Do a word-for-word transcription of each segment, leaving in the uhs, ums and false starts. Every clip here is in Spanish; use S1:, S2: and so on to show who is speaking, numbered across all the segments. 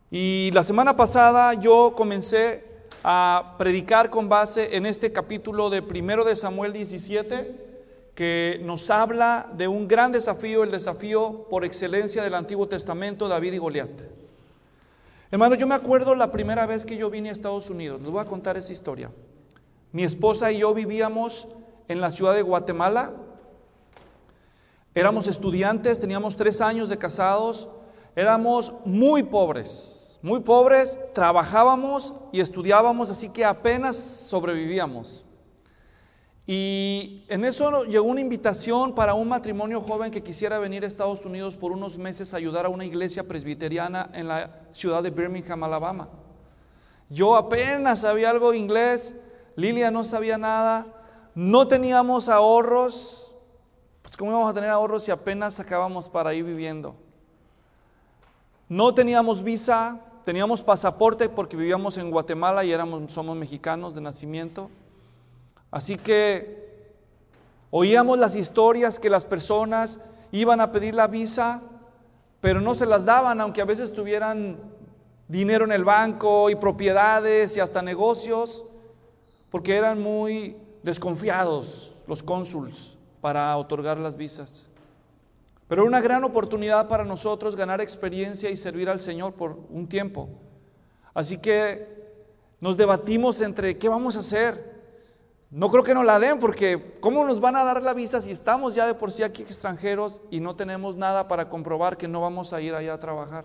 S1: Y la semana pasada yo comencé a predicar con base en este capítulo de primero de Samuel diecisiete, que nos habla de un gran desafío, el desafío por excelencia del Antiguo Testamento, David y Goliat. Hermanos, yo me acuerdo la primera vez que yo vine a Estados Unidos. Les voy a contar esa historia. Mi esposa y yo vivíamos en la ciudad de Guatemala. Éramos estudiantes, teníamos tres años de casados. Éramos muy pobres, muy pobres, trabajábamos y estudiábamos, así que apenas sobrevivíamos. Y en eso llegó una invitación para un matrimonio joven que quisiera venir a Estados Unidos por unos meses a ayudar a una iglesia presbiteriana en la ciudad de Birmingham, Alabama. Yo apenas sabía algo de inglés, Lilia no sabía nada, no teníamos ahorros. Pues ¿cómo íbamos a tener ahorros si apenas acabamos para ir viviendo? No teníamos visa, teníamos pasaporte porque vivíamos en Guatemala y éramos, somos mexicanos de nacimiento. Así que oíamos las historias que las personas iban a pedir la visa, pero no se las daban, aunque a veces tuvieran dinero en el banco y propiedades y hasta negocios, porque eran muy desconfiados los cónsuls para otorgar las visas. Pero era una gran oportunidad para nosotros ganar experiencia y servir al Señor por un tiempo. Así que nos debatimos entre qué vamos a hacer. No creo que nos la den, porque ¿cómo nos van a dar la visa si estamos ya de por sí aquí extranjeros y no tenemos nada para comprobar que no vamos a ir allá a trabajar?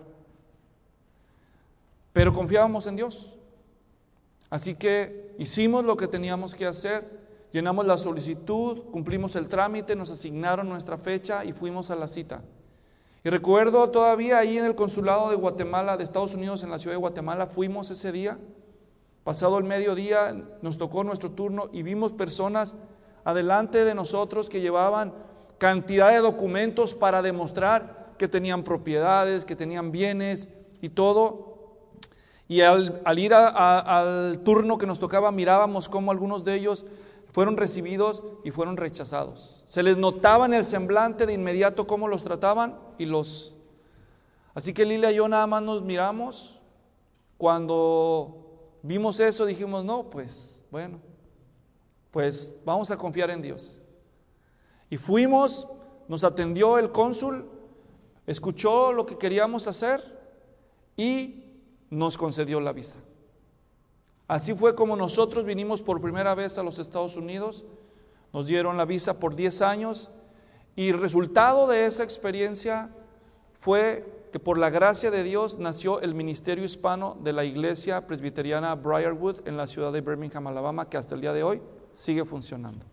S1: Pero confiábamos en Dios. Así que hicimos lo que teníamos que hacer, llenamos la solicitud, cumplimos el trámite, nos asignaron nuestra fecha y fuimos a la cita. Y recuerdo todavía ahí en el consulado de Guatemala, de Estados Unidos, en la ciudad de Guatemala, fuimos ese día. Pasado el mediodía nos tocó nuestro turno y vimos personas adelante de nosotros que llevaban cantidad de documentos para demostrar que tenían propiedades, que tenían bienes y todo. Y al, al ir a, a, al turno que nos tocaba, mirábamos cómo algunos de ellos fueron recibidos y fueron rechazados. Se les notaba en el semblante de inmediato cómo los trataban y los... Así que Lilia y yo nada más nos miramos. Cuando vimos eso, dijimos, no, pues, bueno, pues vamos a confiar en Dios. Y fuimos, nos atendió el cónsul, escuchó lo que queríamos hacer y nos concedió la visa. Así fue como nosotros vinimos por primera vez a los Estados Unidos, nos dieron la visa por diez años y el resultado de esa experiencia fue que por la gracia de Dios nació el ministerio hispano de la iglesia presbiteriana Briarwood en la ciudad de Birmingham, Alabama, que hasta el día de hoy sigue funcionando.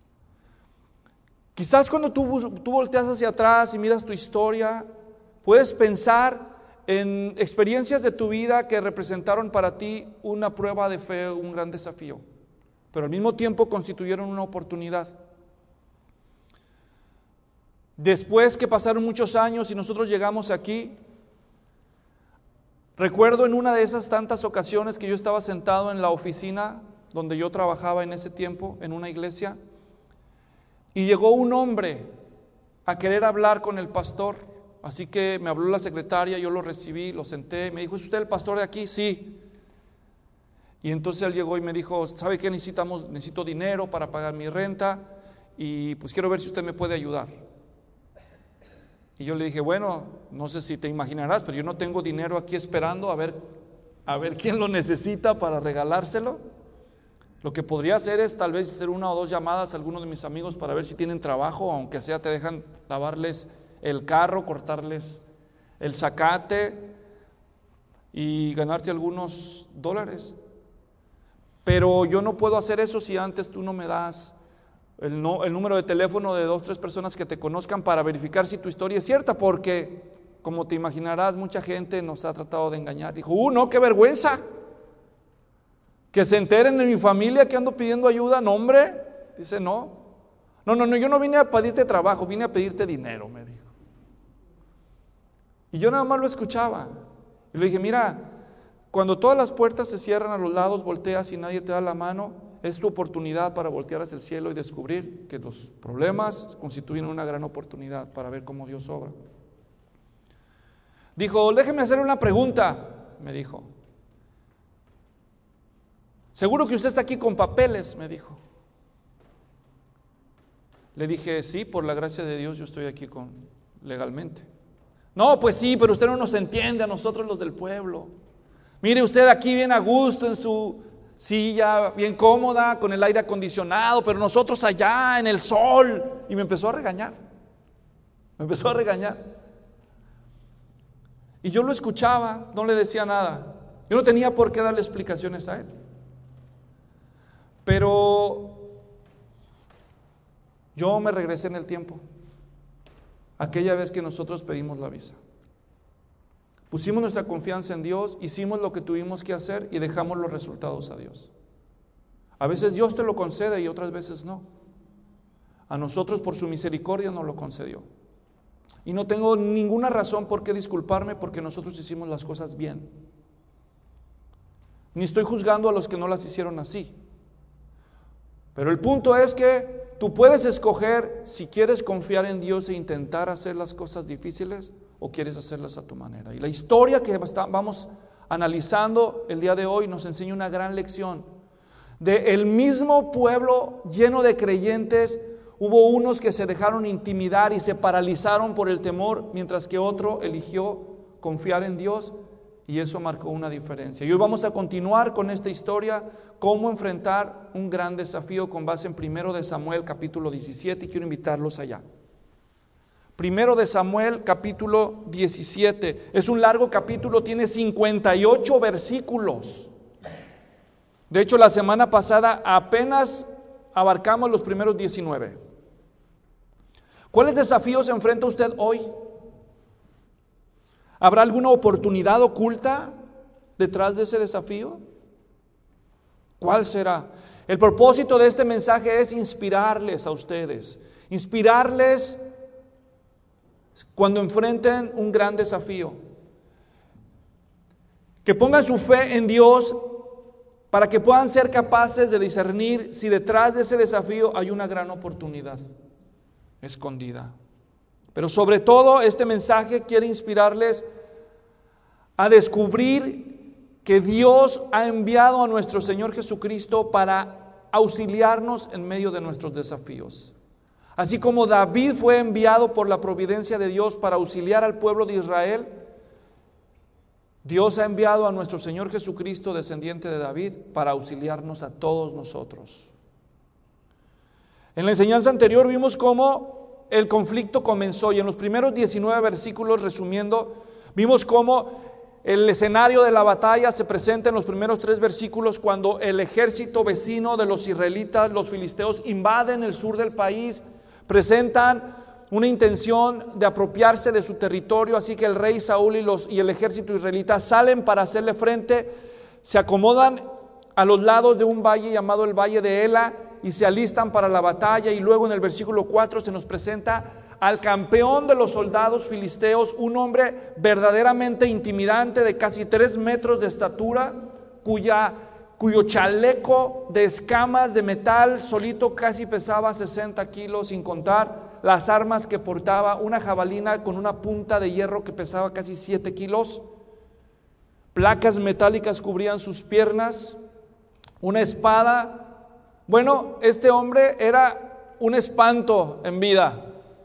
S1: Quizás cuando tú, tú volteas hacia atrás y miras tu historia, puedes pensar en experiencias de tu vida que representaron para ti una prueba de fe, un gran desafío, pero al mismo tiempo constituyeron una oportunidad. Después que pasaron muchos años y nosotros llegamos aquí, recuerdo en una de esas tantas ocasiones que yo estaba sentado en la oficina donde yo trabajaba en ese tiempo, en una iglesia, y llegó un hombre a querer hablar con el pastor. Así que me habló la secretaria, yo lo recibí, lo senté, me dijo, ¿es usted el pastor de aquí? Sí. Y entonces él llegó y me dijo, ¿sabe qué? Necesitamos, necesito dinero para pagar mi renta y pues quiero ver si usted me puede ayudar. Y yo le dije, bueno, no sé si te imaginarás, pero yo no tengo dinero aquí esperando a ver, a ver quién lo necesita para regalárselo. Lo que podría hacer es tal vez hacer una o dos llamadas a algunos de mis amigos para ver si tienen trabajo, aunque sea te dejan lavarles el carro, cortarles el zacate y ganarte algunos dólares. Pero yo no puedo hacer eso si antes tú no me das El, no, el número de teléfono de dos o tres personas que te conozcan para verificar si tu historia es cierta, porque, como te imaginarás, mucha gente nos ha tratado de engañar. Dijo, ¡uh, no, qué vergüenza! Que se enteren de mi familia que ando pidiendo ayuda. No, hombre, dice, no. No, no, no, yo no vine a pedirte trabajo, vine a pedirte dinero, me dijo. Y yo nada más lo escuchaba. Y le dije, mira, cuando todas las puertas se cierran a los lados, volteas y nadie te da la mano, es tu oportunidad para voltear hacia el cielo y descubrir que los problemas constituyen una gran oportunidad para ver cómo Dios obra. Dijo, déjeme hacer una pregunta. me dijo. ¿Seguro que usted está aquí con papeles?, me dijo. Le dije, sí, por la gracia de Dios yo estoy aquí con, legalmente. No, pues sí, pero usted no nos entiende a nosotros los del pueblo. Mire usted aquí bien a gusto en su silla, bien cómoda, con el aire acondicionado, pero nosotros allá en el sol. Y me empezó a regañar. Me empezó a regañar. Y yo lo escuchaba, no le decía nada. Yo no tenía por qué darle explicaciones a él. Pero yo me regresé en el tiempo. Aquella vez que nosotros pedimos la visa. Pusimos nuestra confianza en Dios, hicimos lo que tuvimos que hacer y dejamos los resultados a Dios. A veces Dios te lo concede y otras veces no. A nosotros por su misericordia nos lo concedió. Y no tengo ninguna razón por qué disculparme porque nosotros hicimos las cosas bien. Ni estoy juzgando a los que no las hicieron así. Pero el punto es que tú puedes escoger si quieres confiar en Dios e intentar hacer las cosas difíciles o quieres hacerlas a tu manera. Y la historia que vamos analizando el día de hoy nos enseña una gran lección. De el mismo pueblo lleno de creyentes, hubo unos que se dejaron intimidar y se paralizaron por el temor, mientras que otro eligió confiar en Dios y eso marcó una diferencia. Y hoy vamos a continuar con esta historia, cómo enfrentar un gran desafío con base en Primero de Samuel capítulo diecisiete, y quiero invitarlos allá. Primero de Samuel capítulo diecisiete, es un largo capítulo, tiene cincuenta y ocho versículos. De hecho, la semana pasada apenas abarcamos los primeros diecinueve. ¿Cuáles desafíos enfrenta usted hoy? ¿Habrá alguna oportunidad oculta detrás de ese desafío? ¿Cuál será? El propósito de este mensaje es inspirarles a ustedes, inspirarles cuando enfrenten un gran desafío. Que pongan su fe en Dios para que puedan ser capaces de discernir si detrás de ese desafío hay una gran oportunidad escondida. Pero sobre todo este mensaje quiere inspirarles a descubrir que Dios ha enviado a nuestro Señor Jesucristo para auxiliarnos en medio de nuestros desafíos. Así como David fue enviado por la providencia de Dios para auxiliar al pueblo de Israel, Dios ha enviado a nuestro Señor Jesucristo, descendiente de David, para auxiliarnos a todos nosotros. En la enseñanza anterior vimos cómo el conflicto comenzó y en los primeros diecinueve versículos, resumiendo, vimos cómo el escenario de la batalla se presenta en los primeros tres versículos cuando el ejército vecino de los israelitas, los filisteos, invaden el sur del país, presentan una intención de apropiarse de su territorio, así que el rey Saúl y, los, y el ejército israelita salen para hacerle frente, se acomodan a los lados de un valle llamado el Valle de Ela y se alistan para la batalla, y luego en el versículo cuatro se nos presenta al campeón de los soldados filisteos, un hombre verdaderamente intimidante de casi tres metros de estatura, cuya, cuyo chaleco de escamas de metal solito casi pesaba sesenta kilos, sin contar las armas que portaba, una jabalina con una punta de hierro que pesaba casi siete kilos, placas metálicas cubrían sus piernas, una espada. Bueno, este hombre era un espanto en vida,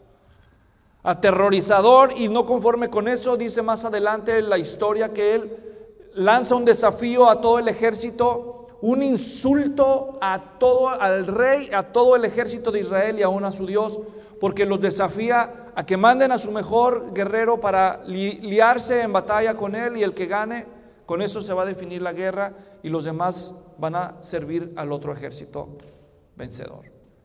S1: aterrorizador, y no conforme con eso, dice más adelante la historia que él lanza un desafío a todo el ejército, un insulto a todo, al rey, a todo el ejército de Israel y aún a su Dios, porque los desafía a que manden a su mejor guerrero para li, liarse en batalla con él, y el que gane, con eso se va a definir la guerra y los demás van a servir al otro ejército vencedor.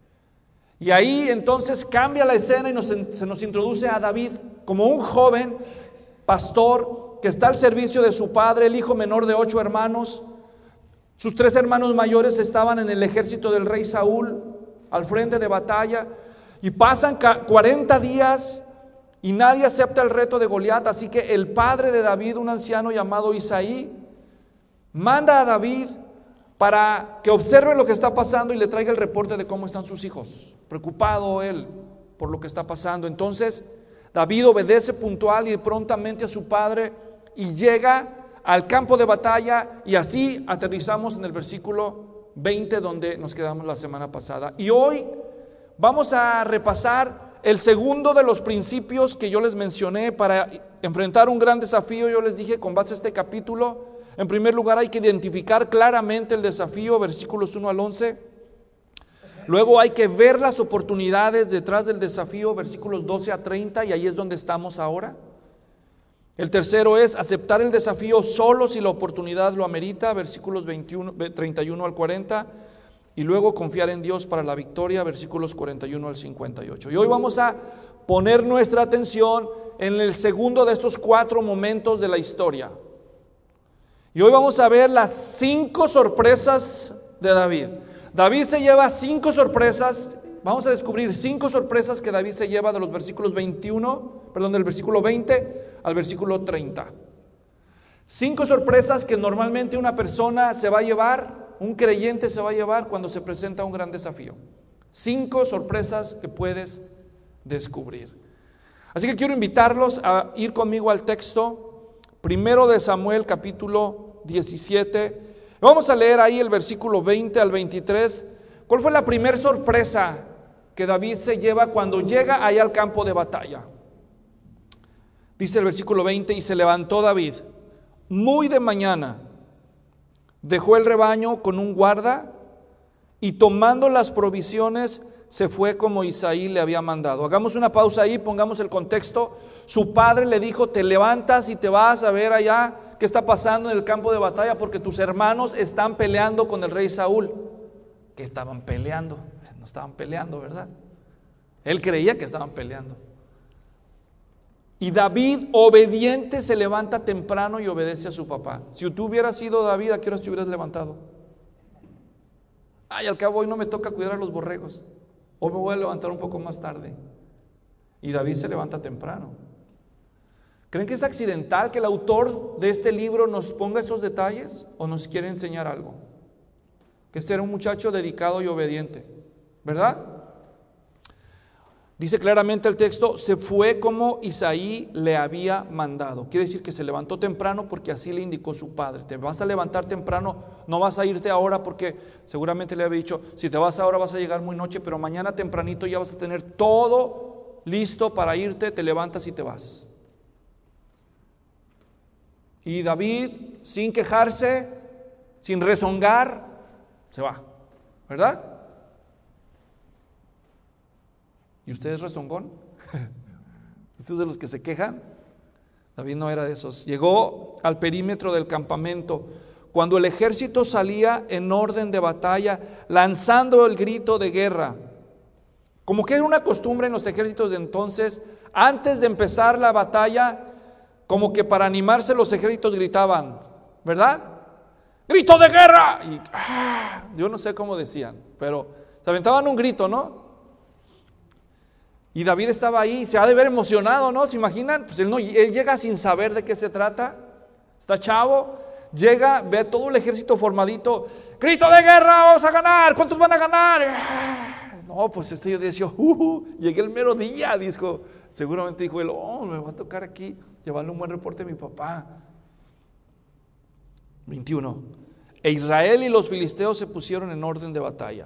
S1: Y ahí entonces cambia la escena y nos, se nos introduce a David como un joven pastor que está al servicio de su padre, el hijo menor de ocho hermanos. Sus tres hermanos mayores estaban en el ejército del rey Saúl al frente de batalla, y pasan cuarenta días y nadie acepta el reto de Goliat, así que el padre de David, un anciano llamado Isaí, manda a David para que observe lo que está pasando y le traiga el reporte de cómo están sus hijos, preocupado él por lo que está pasando. Entonces David obedece puntual y prontamente a su padre y llega al campo de batalla y así aterrizamos en el versículo veinte donde nos quedamos la semana pasada. Y hoy vamos a repasar el segundo de los principios que yo les mencioné para enfrentar un gran desafío. Yo les dije con base a este capítulo, en primer lugar hay que identificar claramente el desafío, versículos uno al once. Luego hay que ver las oportunidades detrás del desafío, versículos doce a treinta, y ahí es donde estamos ahora. El tercero es aceptar el desafío solo si la oportunidad lo amerita, versículos veintiuno, treinta y uno al cuarenta, y luego confiar en Dios para la victoria, versículos cuarenta y uno al cincuenta y ocho. Y hoy vamos a poner nuestra atención en el segundo de estos cuatro momentos de la historia. Y hoy vamos a ver las cinco sorpresas de David. David se lleva cinco sorpresas. Vamos a descubrir cinco sorpresas que David se lleva de los versículos veintiuno, perdón, del versículo veinte al versículo treinta. Cinco sorpresas que normalmente una persona se va a llevar, un creyente se va a llevar cuando se presenta un gran desafío. Cinco sorpresas que puedes descubrir. Así que quiero invitarlos a ir conmigo al texto, primero de Samuel capítulo diecisiete. Vamos a leer ahí el versículo veinte al veintitrés. ¿Cuál fue la primera sorpresa que David se lleva cuando llega allá al campo de batalla? Dice el versículo veinte, y se levantó David muy de mañana, dejó el rebaño con un guarda y tomando las provisiones se fue como Isaí le había mandado. Hagamos una pausa ahí, pongamos el contexto. Su padre le dijo, te levantas y te vas a ver allá qué está pasando en el campo de batalla porque tus hermanos están peleando con el rey Saúl. ¿Qué estaban peleando? No estaban peleando, ¿verdad? Él creía que estaban peleando. Y David, obediente, se levanta temprano y obedece a su papá. Si tú hubieras sido David, ¿a qué horas te hubieras levantado? Ay, al cabo hoy no me toca cuidar a los borregos. Hoy me voy a levantar un poco más tarde. Y David se levanta temprano. ¿Creen que es accidental que el autor de este libro nos ponga esos detalles? ¿O nos quiere enseñar algo? Que este era un muchacho dedicado y obediente, ¿verdad? Dice claramente el texto, se fue como Isaí le había mandado. Quiere decir que se levantó temprano porque así le indicó su padre. Te vas a levantar temprano, no vas a irte ahora porque seguramente le había dicho, si te vas ahora vas a llegar muy noche, pero mañana tempranito ya vas a tener todo listo para irte, te levantas y te vas. Y David, sin quejarse, sin rezongar, se va, ¿verdad? ¿Y usted es rezongón? ¿Usted es de los que se quejan? David no era de esos. Llegó al perímetro del campamento cuando el ejército salía en orden de batalla, lanzando el grito de guerra. Como que era una costumbre en los ejércitos de entonces, antes de empezar la batalla, como que para animarse los ejércitos gritaban, ¿verdad? ¡Grito de guerra! Y ¡ah! Yo no sé cómo decían, pero se aventaban un grito, ¿no? Y David estaba ahí, se ha de ver emocionado, ¿no? ¿Se imaginan? Pues él, no, él llega sin saber de qué se trata, está chavo, llega, ve a todo el ejército formadito, ¡grito de guerra! ¡Vamos a ganar! ¿Cuántos van a ganar? No, pues este yo decía, uh, uh, llegué el mero día, dijo, seguramente dijo él, oh, me va a tocar aquí llevarle un buen reporte a mi papá. veintiuno. E Israel y los filisteos se pusieron en orden de batalla.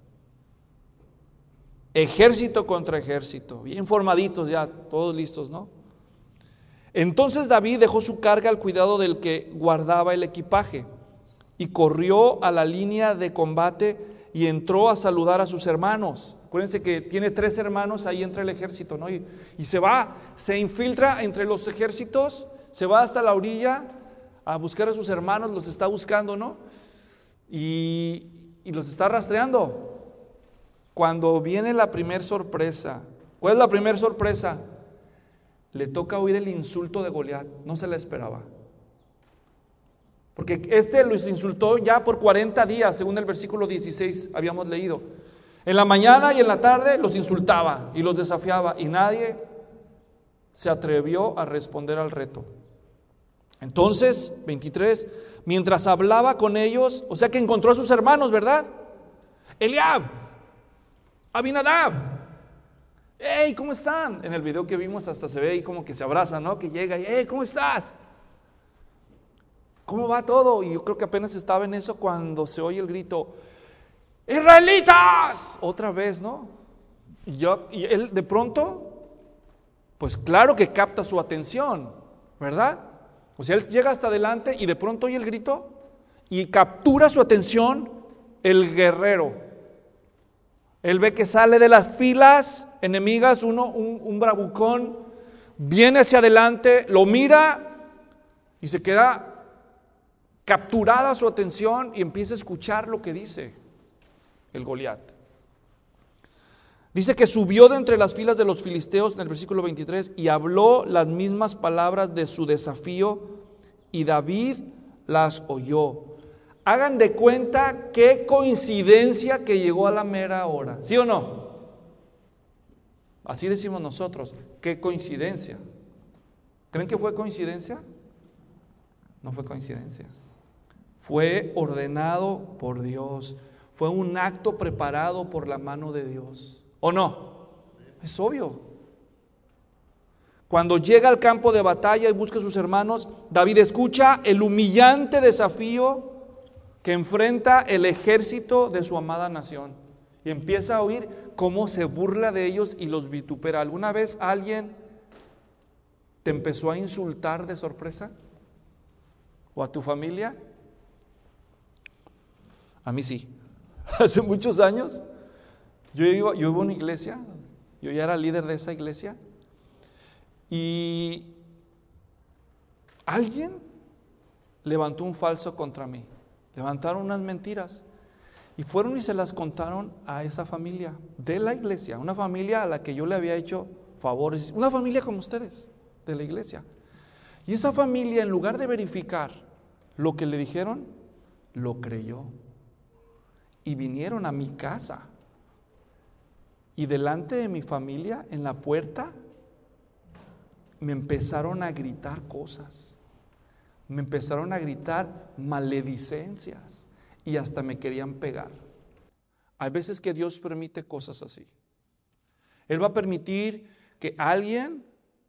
S1: Ejército contra ejército, bien formaditos ya, todos listos, ¿no? Entonces David dejó su carga al cuidado del que guardaba el equipaje y corrió a la línea de combate y entró a saludar a sus hermanos. Acuérdense que tiene tres hermanos ahí entre el ejército, ¿no? Y, y se va, se infiltra entre los ejércitos, se va hasta la orilla a buscar a sus hermanos, los está buscando, ¿no? Y, y los está rastreando. Cuando viene la primera sorpresa, ¿cuál es la primera sorpresa? Le toca oír el insulto de Goliat, no se la esperaba. Porque este los insultó ya por cuarenta días, según el versículo dieciséis habíamos leído. En la mañana y en la tarde los insultaba y los desafiaba y nadie se atrevió a responder al reto. Entonces, veintitrés, mientras hablaba con ellos, o sea que encontró a sus hermanos, ¿verdad? Eliab, Abinadab, hey, ¿cómo están? En el video que vimos hasta se ve ahí como que se abrazan, ¿no? Que llega y, hey, ¿cómo estás? ¿cómo va todo? Y yo creo que apenas estaba en eso cuando se oye el grito, ¡Israelitas! Otra vez, ¿no? Y, yo, y él de pronto, pues claro que capta su atención, ¿verdad? O sea, él llega hasta adelante y de pronto oye el grito y captura su atención el guerrero. Él ve que sale de las filas enemigas, uno, un, un bravucón, viene hacia adelante, lo mira y se queda capturada su atención y empieza a escuchar lo que dice el Goliat. Dice que subió de entre las filas de los filisteos en el versículo veintitrés y habló las mismas palabras de su desafío y David las oyó. Hagan de cuenta qué coincidencia que llegó a la mera hora, ¿sí o no? Así decimos nosotros, qué coincidencia. ¿Creen que fue coincidencia? No fue coincidencia. Fue ordenado por Dios. Fue un acto preparado por la mano de Dios. ¿O no? Es obvio. Cuando llega al campo de batalla y busca a sus hermanos, David escucha el humillante desafío que enfrenta el ejército de su amada nación. Y empieza a oír cómo se burla de ellos y los vitupera. ¿Alguna vez alguien te empezó a insultar de sorpresa? ¿O a tu familia? A mí sí. Hace muchos años, yo iba, yo iba a una iglesia, yo ya era líder de esa iglesia, y alguien levantó un falso contra mí. Levantaron unas mentiras y fueron y se las contaron a esa familia de la iglesia, una familia a la que yo le había hecho favores, una familia como ustedes, de la iglesia. Y esa familia, en lugar de verificar lo que le dijeron, lo creyó. Y vinieron a mi casa. Y delante de mi familia, en la puerta, me empezaron a gritar cosas. Me empezaron a gritar maledicencias. Y hasta me querían pegar. Hay veces que Dios permite cosas así. Él va a permitir que alguien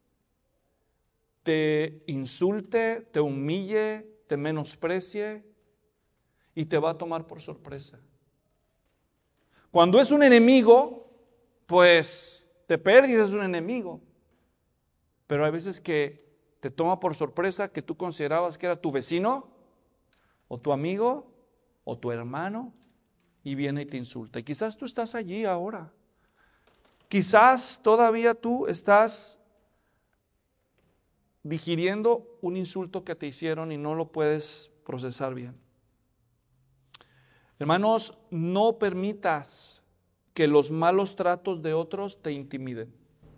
S1: te insulte, te humille, te menosprecie y te va a tomar por sorpresa. Cuando es un enemigo, pues te perdis, es un enemigo. Pero hay veces que te toma por sorpresa que tú considerabas que era tu vecino, o tu amigo, o tu hermano, y viene y te insulta. Y quizás tú estás allí ahora. Quizás todavía tú estás digiriendo un insulto que te hicieron y no lo puedes procesar bien. Hermanos, no permitas que los malos tratos de otros te intimiden.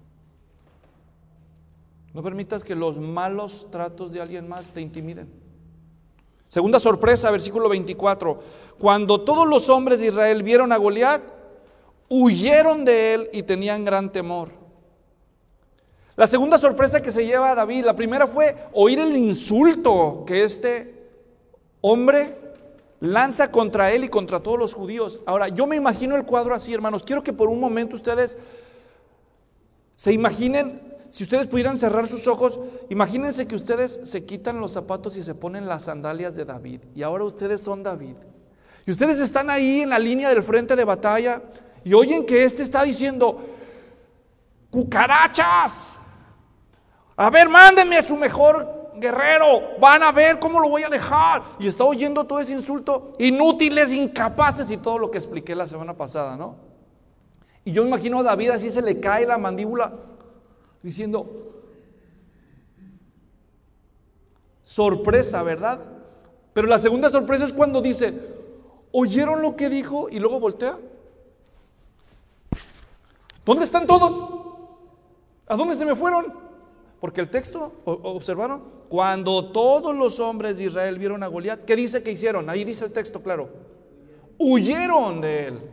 S1: No permitas que los malos tratos de alguien más te intimiden. Segunda sorpresa, versículo veinticuatro. Cuando todos los hombres de Israel vieron a Goliat, huyeron de él y tenían gran temor. La segunda sorpresa que se lleva a David, la primera fue oír el insulto que este hombre lanza contra él y contra todos los judíos. Ahora, yo me imagino el cuadro así, hermanos. Quiero que por un momento ustedes se imaginen, si ustedes pudieran cerrar sus ojos, imagínense que ustedes se quitan los zapatos y se ponen las sandalias de David. Y ahora ustedes son David. Y ustedes están ahí en la línea del frente de batalla y oyen que este está diciendo: ¡cucarachas! A ver, mándenme a su mejor guerrero, van a ver cómo lo voy a dejar. Y está oyendo todo ese insulto, inútiles, incapaces y todo lo que expliqué la semana pasada, ¿no? Y yo imagino a David así, se le cae la mandíbula diciendo: sorpresa, ¿verdad? Pero la segunda sorpresa es cuando dice: ¿oyeron lo que dijo? Y luego voltea. ¿Dónde están todos? ¿A dónde se me fueron? Porque el texto, ¿observaron? Cuando todos los hombres de Israel vieron a Goliat, ¿qué dice que hicieron? Ahí dice el texto claro: huyeron de él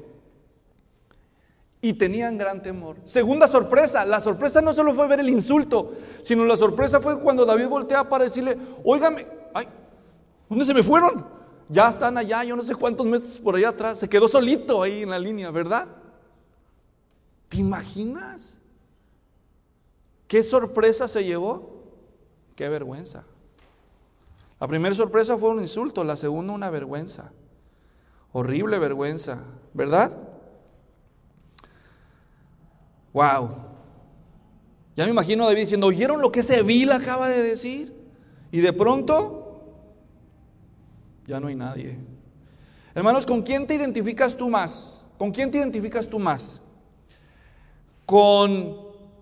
S1: y tenían gran temor. Segunda sorpresa, la sorpresa no solo fue ver el insulto, sino la sorpresa fue cuando David voltea para decirle: óigame, ay, ¿dónde se me fueron? Ya están allá, yo no sé cuántos metros por allá atrás. Se quedó solito ahí en la línea, ¿verdad? ¿Te imaginas? ¿Qué sorpresa se llevó? ¡Qué vergüenza! La primera sorpresa fue un insulto, la segunda una vergüenza. Horrible vergüenza, ¿verdad? Wow. Ya me imagino a David diciendo, ¿oyeron lo que ese vil acaba de decir? Y de pronto, ya no hay nadie. Hermanos, ¿con quién te identificas tú más? ¿Con quién te identificas tú más? ¿Con,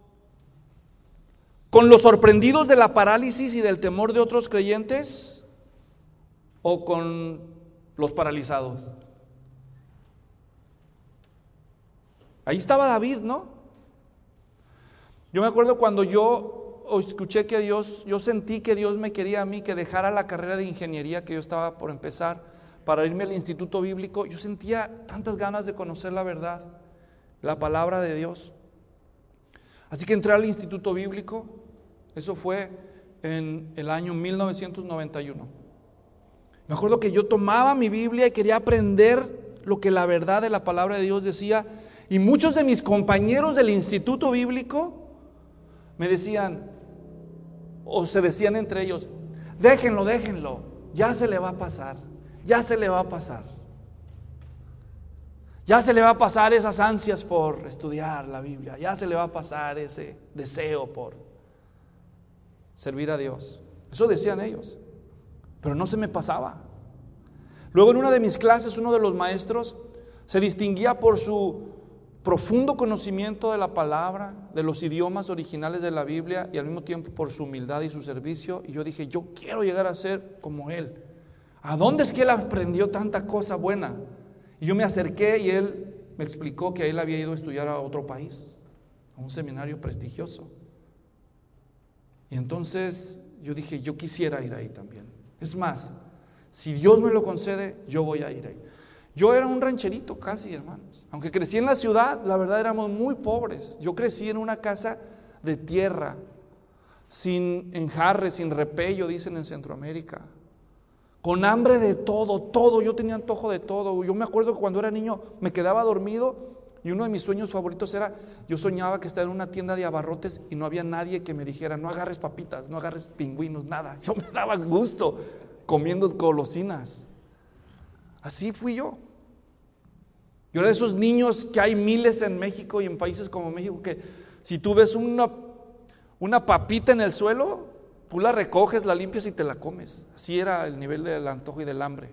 S1: con los sorprendidos de la parálisis y del temor de otros creyentes? ¿O con los paralizados? Ahí estaba David, ¿no? Yo me acuerdo cuando yo escuché que Dios, yo sentí que Dios me quería a mí, que dejara la carrera de ingeniería que yo estaba por empezar para irme al instituto bíblico. Yo sentía tantas ganas de conocer la verdad, la palabra de Dios. Así que entré al instituto bíblico. Eso fue en el año mil novecientos noventa y uno. Me acuerdo que yo tomaba mi Biblia y quería aprender lo que la verdad de la palabra de Dios decía. Y muchos de mis compañeros del instituto bíblico me decían, o se decían entre ellos, déjenlo, déjenlo, ya se le va a pasar, ya se le va a pasar. Ya se le va a pasar esas ansias por estudiar la Biblia, ya se le va a pasar ese deseo por servir a Dios. Eso decían ellos, pero no se me pasaba. Luego en una de mis clases, uno de los maestros se distinguía por su profundo conocimiento de la palabra, de los idiomas originales de la Biblia y al mismo tiempo por su humildad y su servicio. Y yo dije, yo quiero llegar a ser como él. ¿A dónde es que él aprendió tanta cosa buena? Y yo me acerqué y él me explicó que él había ido a estudiar a otro país, a un seminario prestigioso. Y entonces yo dije, yo quisiera ir ahí también. Es más, si Dios me lo concede, yo voy a ir ahí. Yo era un rancherito casi, hermanos. Aunque crecí en la ciudad, la verdad éramos muy pobres. Yo crecí en una casa de tierra, sin enjarre, sin repello, dicen en Centroamérica. Con hambre de todo, todo. Yo tenía antojo de todo. Yo me acuerdo que cuando era niño me quedaba dormido y uno de mis sueños favoritos era, yo soñaba que estaba en una tienda de abarrotes y no había nadie que me dijera, no agarres papitas, no agarres pingüinos, nada. Yo me daba gusto comiendo golosinas. Así fui yo. Yo era de esos niños que hay miles en México y en países como México que si tú ves una, una papita en el suelo, tú la recoges, la limpias y te la comes. Así era el nivel del antojo y del hambre.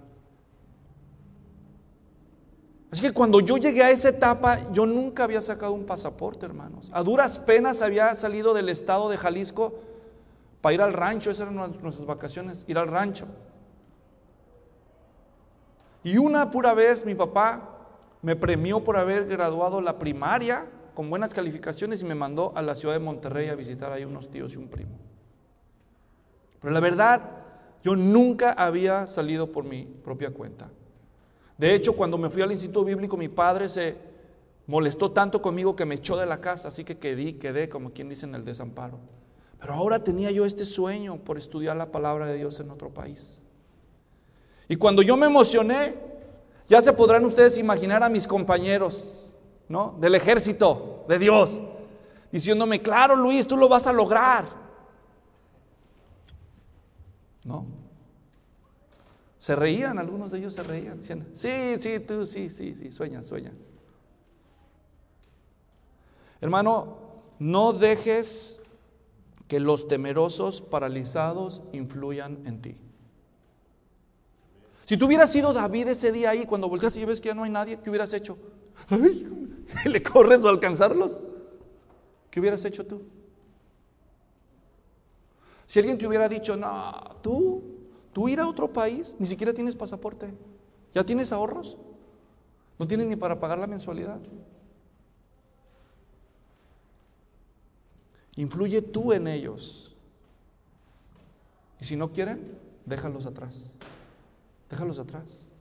S1: Así que cuando yo llegué a esa etapa, yo nunca había sacado un pasaporte, hermanos. A duras penas había salido del estado de Jalisco para ir al rancho. Esas eran nuestras vacaciones, ir al rancho. Y una pura vez mi papá me premió por haber graduado la primaria con buenas calificaciones y me mandó a la ciudad de Monterrey a visitar ahí unos tíos y un primo. Pero la verdad, yo nunca había salido por mi propia cuenta. De hecho, cuando me fui al instituto bíblico, mi padre se molestó tanto conmigo que me echó de la casa, así que quedé, quedé como quien dice en el desamparo. Pero ahora tenía yo este sueño por estudiar la palabra de Dios en otro país. Y cuando yo me emocioné, ya se podrán ustedes imaginar a mis compañeros, ¿no?, del ejército de Dios, diciéndome, claro Luis, tú lo vas a lograr. ¿No? Se reían, algunos de ellos se reían, diciendo, sí, sí, tú, sí, sí, sí, sueña, sueña. Hermano, no dejes que los temerosos paralizados influyan en ti. Si tú hubieras sido David ese día ahí, cuando volteas y ves que ya no hay nadie, ¿qué hubieras hecho? Ay, ¿le corres a alcanzarlos? ¿Qué hubieras hecho tú? Si alguien te hubiera dicho, no, tú, tú ir a otro país, ni siquiera tienes pasaporte, ¿ya tienes ahorros? No tienes ni para pagar la mensualidad. Influye tú en ellos. Y si no quieren, déjalos atrás. Déjalos atrás.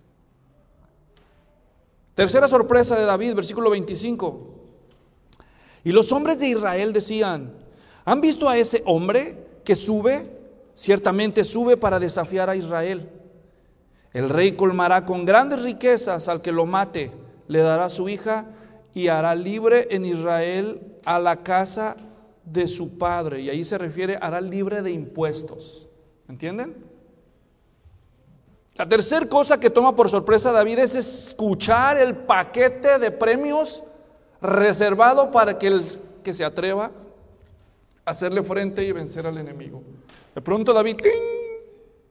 S1: Tercera sorpresa de David, versículo veinticinco. Y los hombres de Israel decían, ¿han visto a ese hombre que sube? Ciertamente sube para desafiar a Israel. El rey colmará con grandes riquezas al que lo mate, le dará su hija y hará libre en Israel a la casa de su padre. Y ahí se refiere, hará libre de impuestos. ¿Entienden? La tercera cosa que toma por sorpresa a David es escuchar el paquete de premios reservado para que el que se atreva a hacerle frente y vencer al enemigo. De pronto David ¡ting!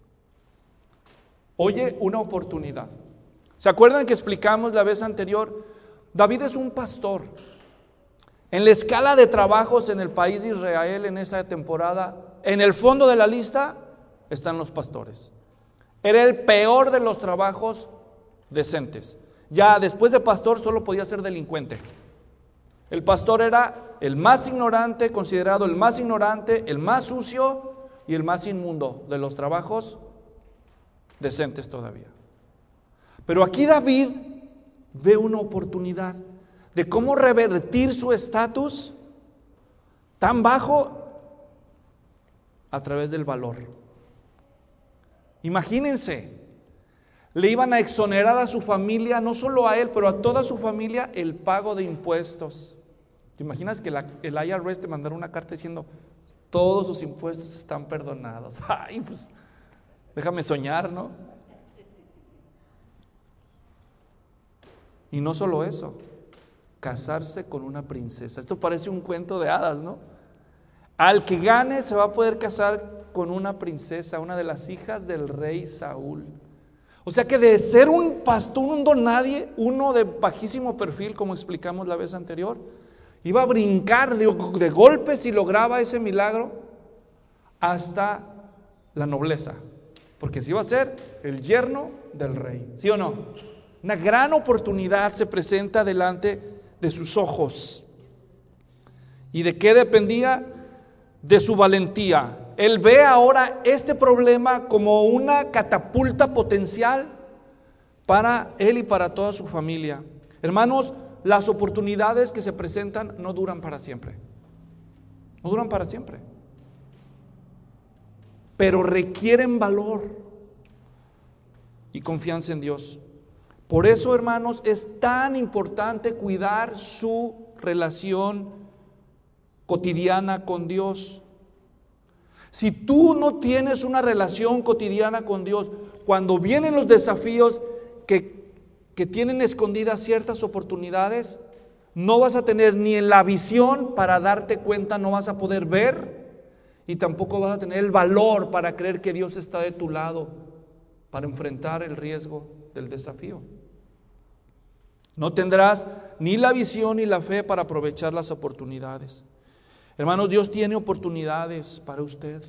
S1: Oye una oportunidad. ¿Se acuerdan que explicamos la vez anterior? David es un pastor. En la escala de trabajos en el país de Israel en esa temporada, en el fondo de la lista están los pastores. Era el peor de los trabajos decentes. Ya después de pastor solo podía ser delincuente. El pastor era el más ignorante, considerado el más ignorante, el más sucio y el más inmundo de los trabajos decentes todavía. Pero aquí David ve una oportunidad de cómo revertir su estatus tan bajo a través del valor. Imagínense, le iban a exonerar a su familia, no solo a él, pero a toda su familia, el pago de impuestos. ¿Te imaginas que la, el I R S te mandara una carta diciendo todos sus impuestos están perdonados? Ay, pues déjame soñar, ¿no? Y no solo eso, casarse con una princesa. Esto parece un cuento de hadas, ¿no? Al que gane se va a poder casar con una princesa, una de las hijas del rey Saúl. O sea que de ser un pastor, un don nadie, uno de bajísimo perfil, como explicamos la vez anterior, iba a brincar de, de golpe si lograba ese milagro hasta la nobleza, porque si iba a ser el yerno del rey, ¿sí o no? Una gran oportunidad se presenta delante de sus ojos. ¿Y de qué dependía? De su valentía. Él ve ahora este problema como una catapulta potencial para él y para toda su familia. Hermanos, las oportunidades que se presentan no duran para siempre. No duran para siempre. Pero requieren valor y confianza en Dios. Por eso, hermanos, es tan importante cuidar su relación cotidiana con Dios. Si tú no tienes una relación cotidiana con Dios, cuando vienen los desafíos que, que tienen escondidas ciertas oportunidades, no vas a tener ni la visión para darte cuenta, no vas a poder ver, y tampoco vas a tener el valor para creer que Dios está de tu lado para enfrentar el riesgo del desafío. No tendrás ni la visión ni la fe para aprovechar las oportunidades. Hermanos, Dios tiene oportunidades para usted,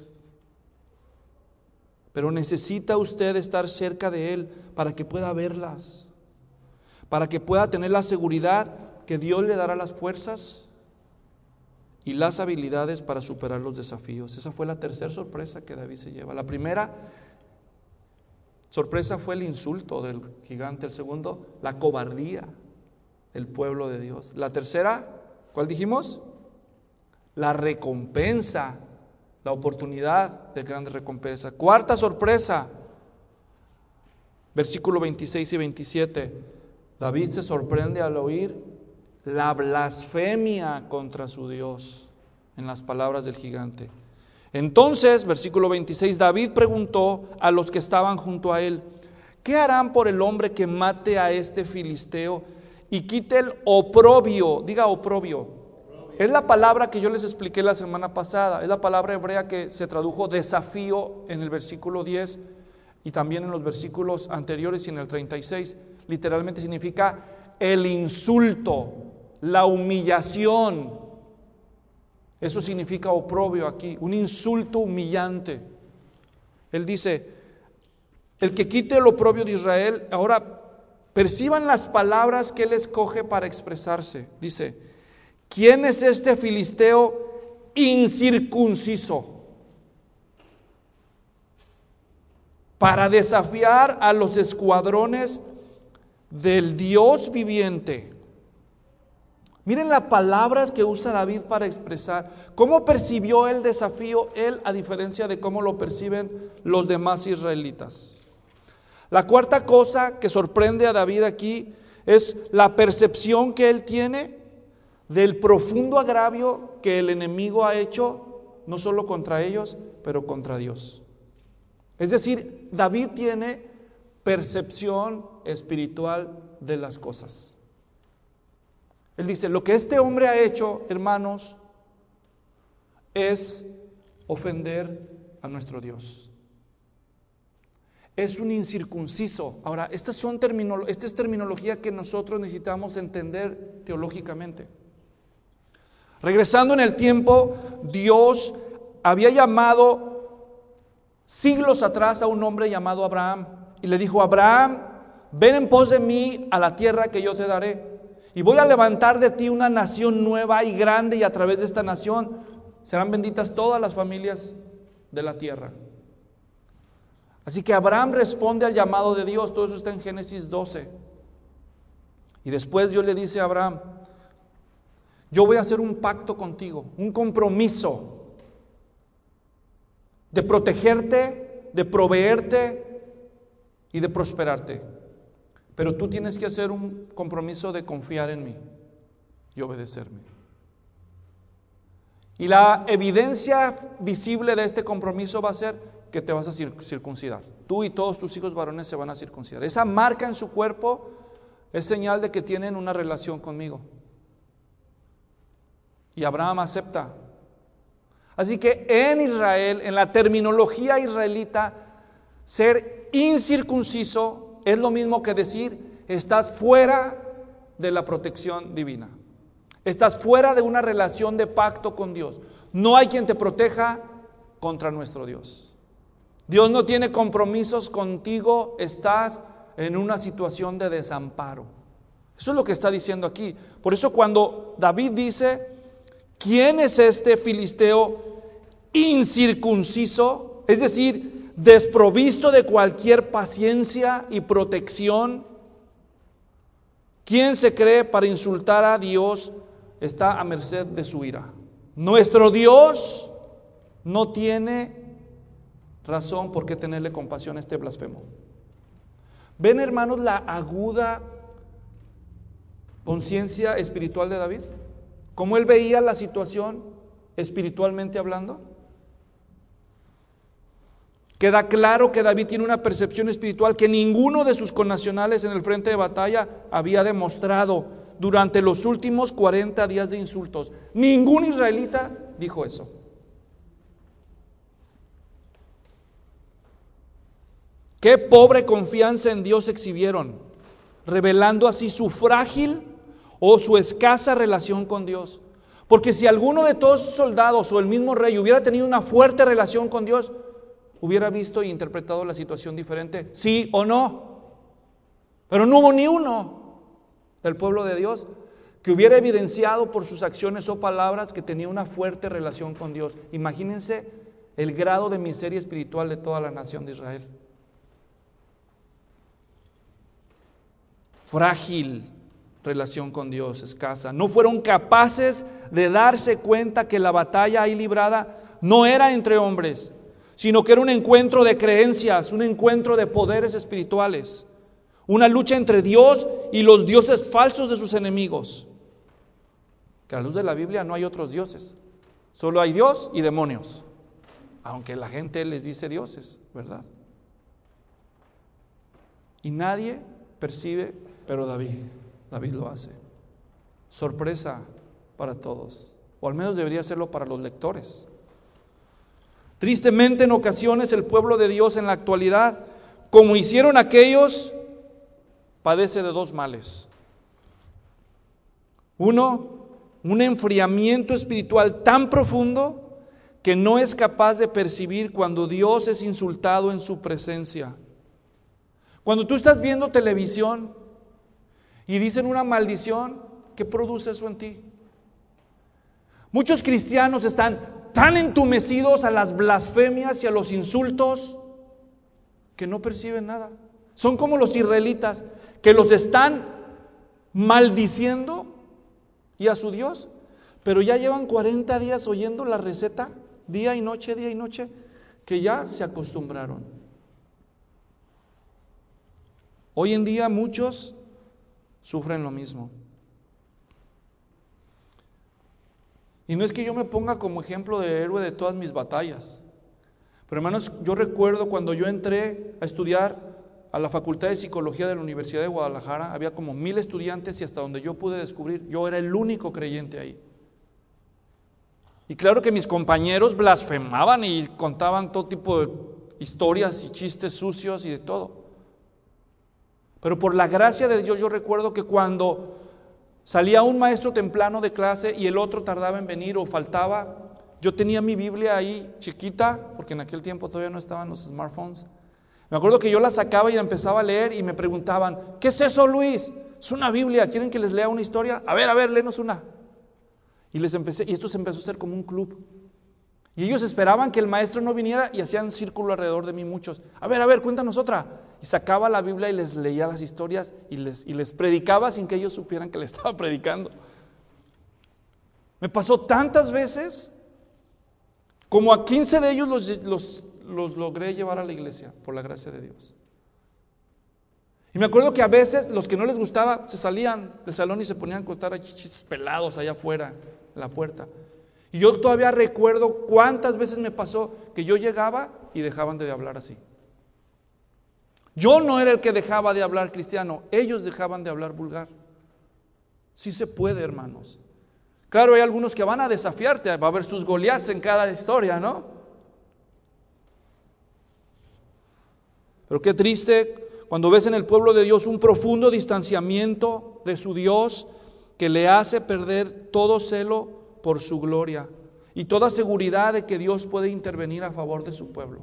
S1: pero necesita usted estar cerca de Él para que pueda verlas, para que pueda tener la seguridad que Dios le dará las fuerzas y las habilidades para superar los desafíos. Esa fue la tercera sorpresa que David se lleva. La primera sorpresa fue el insulto del gigante. El segundo, la cobardía del pueblo de Dios. La tercera, ¿cuál dijimos? La recompensa, la oportunidad de grande recompensa. Cuarta sorpresa, versículo veintiséis y veintisiete. David se sorprende al oír la blasfemia contra su Dios en las palabras del gigante. Entonces, versículo veintiséis, David preguntó a los que estaban junto a él: ¿qué harán por el hombre que mate a este filisteo y quite el oprobio? Diga oprobio. Es la palabra que yo les expliqué la semana pasada. Es la palabra hebrea que se tradujo desafío en el versículo diez y también en los versículos anteriores y en el treinta y seis. Literalmente significa el insulto, la humillación. Eso significa oprobio aquí, un insulto humillante. Él dice, el que quite el oprobio de Israel. Ahora perciban las palabras que él escoge para expresarse. Dice, ¿quién es este filisteo incircunciso para desafiar a los escuadrones del Dios viviente? Miren las palabras que usa David para expresar cómo percibió el desafío él, a diferencia de cómo lo perciben los demás israelitas. La cuarta cosa que sorprende a David aquí es la percepción que él tiene del profundo agravio que el enemigo ha hecho, no solo contra ellos, pero contra Dios. Es decir, David tiene percepción espiritual de las cosas. Él dice, lo que este hombre ha hecho, hermanos, es ofender a nuestro Dios. Es un incircunciso. Ahora, estas son terminolo- esta es terminología que nosotros necesitamos entender teológicamente. Regresando en el tiempo, Dios había llamado siglos atrás a un hombre llamado Abraham y le dijo, Abraham, ven en pos de mí a la tierra que yo te daré. Y voy a levantar de ti una nación nueva y grande, y a través de esta nación serán benditas todas las familias de la tierra. Así que Abraham responde al llamado de Dios. Todo eso está en Génesis doce. Y después Dios le dice a Abraham, yo voy a hacer un pacto contigo, un compromiso de protegerte, de proveerte y de prosperarte. Pero tú tienes que hacer un compromiso de confiar en mí y obedecerme. Y la evidencia visible de este compromiso va a ser que te vas a circuncidar. Tú y todos tus hijos varones se van a circuncidar. Esa marca en su cuerpo es señal de que tienen una relación conmigo. Y Abraham acepta. Así que en Israel, en la terminología israelita, ser incircunciso es lo mismo que decir, estás fuera de la protección divina. Estás fuera de una relación de pacto con Dios. No hay quien te proteja contra nuestro Dios. Dios no tiene compromisos contigo, estás en una situación de desamparo. Eso es lo que está diciendo aquí. Por eso cuando David dice, ¿quién es este filisteo incircunciso? Es decir, desprovisto de cualquier paciencia y protección. ¿Quién se cree para insultar a Dios? Está a merced de su ira. Nuestro Dios no tiene razón por qué tenerle compasión a este blasfemo. ¿Ven, hermanos, la aguda conciencia espiritual de David? ¿Cómo él veía la situación espiritualmente hablando? Queda claro que David tiene una percepción espiritual que ninguno de sus connacionales en el frente de batalla había demostrado durante los últimos cuarenta días de insultos. Ningún israelita dijo eso. Qué pobre confianza en Dios exhibieron, revelando así su frágil o su escasa relación con Dios. Porque si alguno de todos sus soldados o el mismo rey hubiera tenido una fuerte relación con Dios, hubiera visto e interpretado la situación diferente, sí o no. Pero no hubo ni uno del pueblo de Dios que hubiera evidenciado por sus acciones o palabras que tenía una fuerte relación con Dios. Imagínense el grado de miseria espiritual de toda la nación de Israel. Frágil relación con Dios, escasa. No fueron capaces de darse cuenta que la batalla ahí librada no era entre hombres, sino que era un encuentro de creencias, un encuentro de poderes espirituales, una lucha entre Dios y los dioses falsos de sus enemigos. Que a la luz de la Biblia no hay otros dioses, solo hay Dios y demonios, aunque la gente les dice dioses, ¿verdad? Y nadie percibe, pero David, David lo hace. Sorpresa para todos, o al menos debería serlo para los lectores. Tristemente, en ocasiones el pueblo de Dios en la actualidad, como hicieron aquellos, padece de dos males. Uno, un enfriamiento espiritual tan profundo que no es capaz de percibir cuando Dios es insultado en su presencia. Cuando tú estás viendo televisión y dicen una maldición, ¿qué produce eso en ti? Muchos cristianos están tan entumecidos a las blasfemias y a los insultos que no perciben nada. Son como los israelitas que los están maldiciendo y a su Dios, pero ya llevan cuarenta días oyendo la receta día y noche, día y noche, que ya se acostumbraron. Hoy en día muchos sufren lo mismo. Y no es que yo me ponga como ejemplo de héroe de todas mis batallas, pero hermanos, yo recuerdo cuando yo entré a estudiar a la Facultad de Psicología de la Universidad de Guadalajara, había como mil estudiantes y hasta donde yo pude descubrir, yo era el único creyente ahí. Y claro que mis compañeros blasfemaban y contaban todo tipo de historias y chistes sucios y de todo. Pero por la gracia de Dios yo recuerdo que cuando salía un maestro temprano de clase y el otro tardaba en venir o faltaba, yo tenía mi Biblia ahí chiquita, porque en aquel tiempo todavía no estaban los smartphones. Me acuerdo que yo la sacaba y la empezaba a leer y me preguntaban, ¿qué es eso, Luis? Es una Biblia, ¿quieren que les lea una historia? A ver, a ver, léenos una. Y les empecé, y esto se empezó a hacer como un club. Y ellos esperaban que el maestro no viniera y hacían círculo alrededor de mí muchos. A ver, a ver, cuéntanos otra. Y sacaba la Biblia y les leía las historias y les, y les predicaba sin que ellos supieran que les estaba predicando. Me pasó tantas veces, como a quince de ellos los, los, los logré llevar a la iglesia, por la gracia de Dios. Y me acuerdo que a veces los que no les gustaba se salían del salón y se ponían a contar a chichis pelados allá afuera, en la puerta. Y yo todavía recuerdo cuántas veces me pasó que yo llegaba y dejaban de hablar así. Yo no era el que dejaba de hablar cristiano, ellos dejaban de hablar vulgar. Sí se puede, hermanos. Claro, hay algunos que van a desafiarte, va a haber sus Goliats en cada historia, ¿no? Pero qué triste cuando ves en el pueblo de Dios un profundo distanciamiento de su Dios que le hace perder todo celo por su gloria y toda seguridad de que Dios puede intervenir a favor de su pueblo.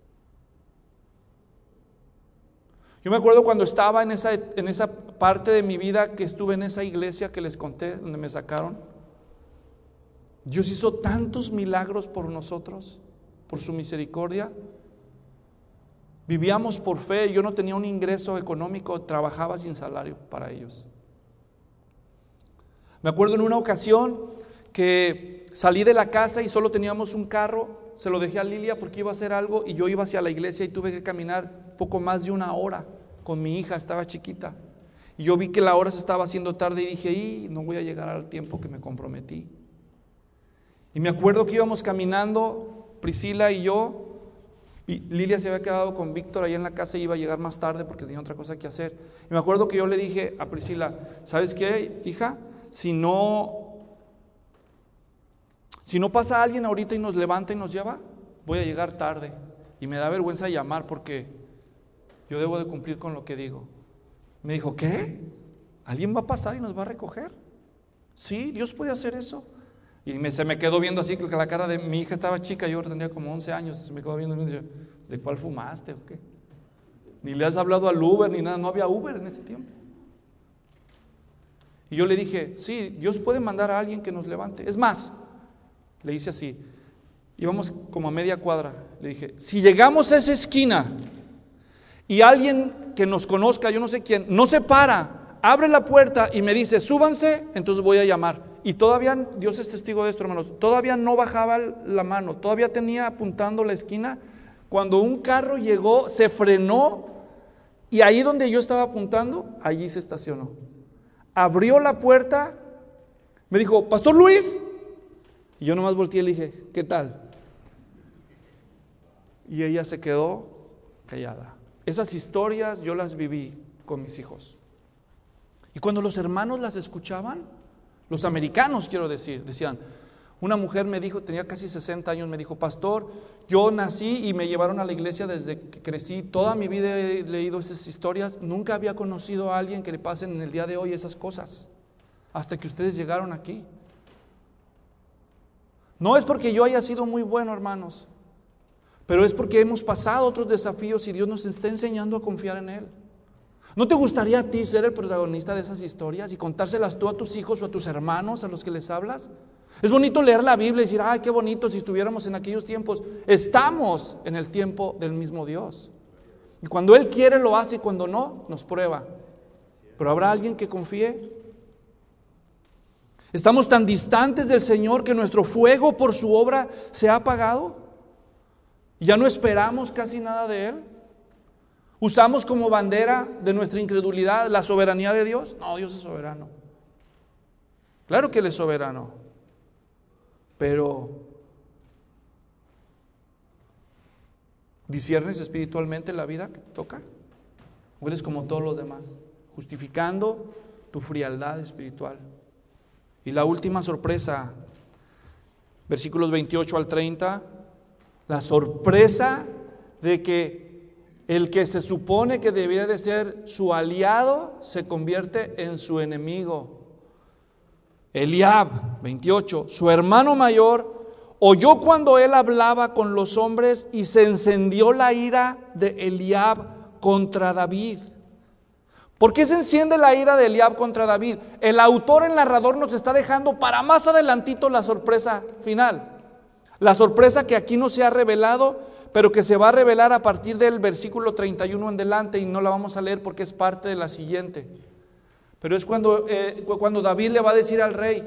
S1: Yo me acuerdo cuando estaba en esa, en esa parte de mi vida que estuve en esa iglesia que les conté, donde me sacaron. Dios hizo tantos milagros por nosotros, por su misericordia. Vivíamos por fe, yo no tenía un ingreso económico, trabajaba sin salario para ellos. Me acuerdo en una ocasión que salí de la casa y solo teníamos un carro, se lo dejé a Lilia porque iba a hacer algo y yo iba hacia la iglesia y tuve que caminar poco más de una hora con mi hija, estaba chiquita. Y yo vi que la hora se estaba haciendo tarde y dije, y no voy a llegar al tiempo que me comprometí. Y me acuerdo que íbamos caminando, Priscila y yo, y Lilia se había quedado con Víctor ahí en la casa y iba a llegar más tarde porque tenía otra cosa que hacer. Y me acuerdo que yo le dije a Priscila, ¿sabes qué, hija? Si no, si no pasa alguien ahorita y nos levanta y nos lleva, voy a llegar tarde. Y me da vergüenza llamar porque yo debo de cumplir con lo que digo. Me dijo, ¿qué? ¿Alguien va a pasar y nos va a recoger? Sí, Dios puede hacer eso. Y me, se me quedó viendo así, que la cara de mi hija estaba chica, yo tenía como once años, se me quedó viendo y me dice, ¿de cuál fumaste o qué? Ni le has hablado al Uber ni nada, no había Uber en ese tiempo. Y yo le dije, sí, Dios puede mandar a alguien que nos levante. Es más, le hice así, íbamos como a media cuadra, le dije, si llegamos a esa esquina y alguien que nos conozca, yo no sé quién, no se para, abre la puerta y me dice, súbanse, entonces voy a llamar. Y todavía, Dios es testigo de esto, hermanos, todavía no bajaba la mano, todavía tenía apuntando la esquina, cuando un carro llegó, se frenó, y ahí donde yo estaba apuntando, allí se estacionó. Abrió la puerta, me dijo, Pastor Luis, y yo nomás volteé y le dije, ¿qué tal? Y ella se quedó callada. Esas historias yo las viví con mis hijos. Y cuando los hermanos las escuchaban, los americanos quiero decir, decían, una mujer me dijo, tenía casi sesenta años, me dijo, pastor, yo nací y me llevaron a la iglesia desde que crecí, toda mi vida he leído esas historias, nunca había conocido a alguien que le pasen en el día de hoy esas cosas, hasta que ustedes llegaron aquí. No es porque yo haya sido muy bueno, hermanos, pero es porque hemos pasado otros desafíos y Dios nos está enseñando a confiar en Él. ¿No te gustaría a ti ser el protagonista de esas historias y contárselas tú a tus hijos o a tus hermanos a los que les hablas? Es bonito leer la Biblia y decir, ay, qué bonito si estuviéramos en aquellos tiempos. Estamos en el tiempo del mismo Dios. Y cuando Él quiere lo hace y cuando no, nos prueba. Pero ¿habrá alguien que confíe? ¿Estamos tan distantes del Señor que nuestro fuego por su obra se ha apagado? ¿Ya no esperamos casi nada de Él? ¿Usamos como bandera de nuestra incredulidad la soberanía de Dios? No, Dios es soberano. Claro que Él es soberano. Pero ¿disciernes espiritualmente la vida que toca? o eres como todos los demás, justificando tu frialdad espiritual. Y la última sorpresa, versículos veintiocho al treinta, la sorpresa de que el que se supone que debería de ser su aliado se convierte en su enemigo. Eliab, veintiocho, su hermano mayor, oyó cuando él hablaba con los hombres y se encendió la ira de Eliab contra David. ¿Por qué se enciende la ira de Eliab contra David? El autor, el narrador, nos está dejando para más adelantito la sorpresa final. La sorpresa que aquí no se ha revelado, pero que se va a revelar a partir del versículo treinta y uno en delante, y no la vamos a leer porque es parte de la siguiente. Pero es cuando, eh, cuando David le va a decir al rey: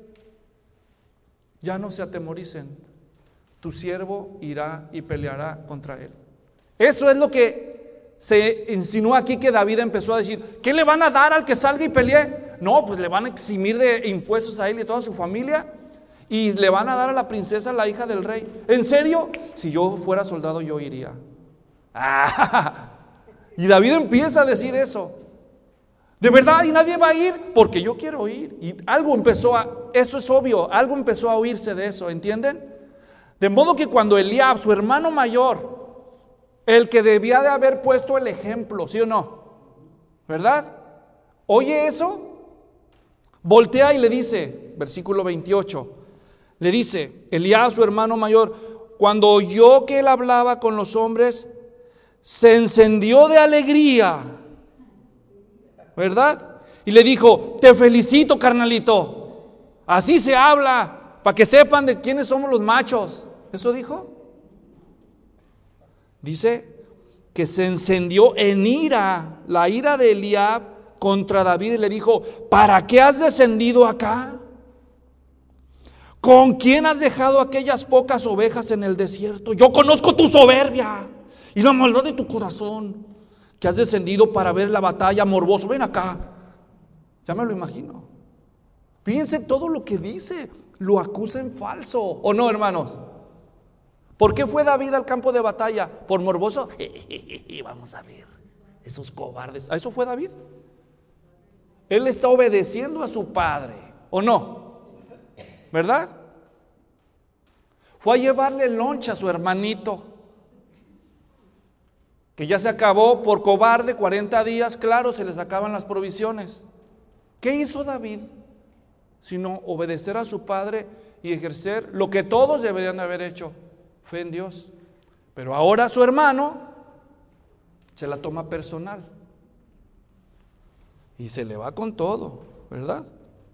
S1: ya no se atemoricen, tu siervo irá y peleará contra él. Eso es lo que se insinúa aquí, que David empezó a decir: ¿qué le van a dar al que salga y pelee? No, pues le van a eximir de impuestos a él y a toda su familia, y le van a dar a la princesa, la hija del rey. ¿En serio? Si yo fuera soldado yo iría. Ah, y David empieza a decir eso. ¿De verdad? ¿Y nadie va a ir? Porque yo quiero ir. Y algo empezó a, eso es obvio, algo empezó a oírse de eso, ¿entienden? De modo que cuando Eliab, su hermano mayor, el que debía de haber puesto el ejemplo, ¿sí o no? ¿Verdad? Oye eso, voltea y le dice, versículo veintiocho, le dice, Eliab, su hermano mayor, cuando oyó que él hablaba con los hombres, se encendió de alegría, ¿verdad? Y le dijo: te felicito, carnalito, así se habla, para que sepan de quiénes somos los machos. ¿Eso dijo? Dice que se encendió en ira, la ira de Eliab contra David, y le dijo: ¿para qué has descendido acá? ¿Con quién has dejado aquellas pocas ovejas en el desierto? Yo conozco tu soberbia y la maldad de tu corazón, que has descendido para ver la batalla, morboso. Ven acá. Ya me lo imagino. Fíjense todo lo que dice, lo acusa en falso, ¿o no, hermanos? ¿Por qué fue David al campo de batalla? ¿Por morboso? Vamos a ver, esos cobardes. ¿A eso fue David? Él está obedeciendo a su padre, ¿o no? ¿Verdad? Fue a llevarle loncha a su hermanito, que ya se acabó por cobarde, cuarenta días, claro, se les acaban las provisiones. ¿Qué hizo David? Sino obedecer a su padre y ejercer lo que todos deberían haber hecho: fe en Dios. Pero ahora su hermano se la toma personal y se le va con todo, ¿verdad?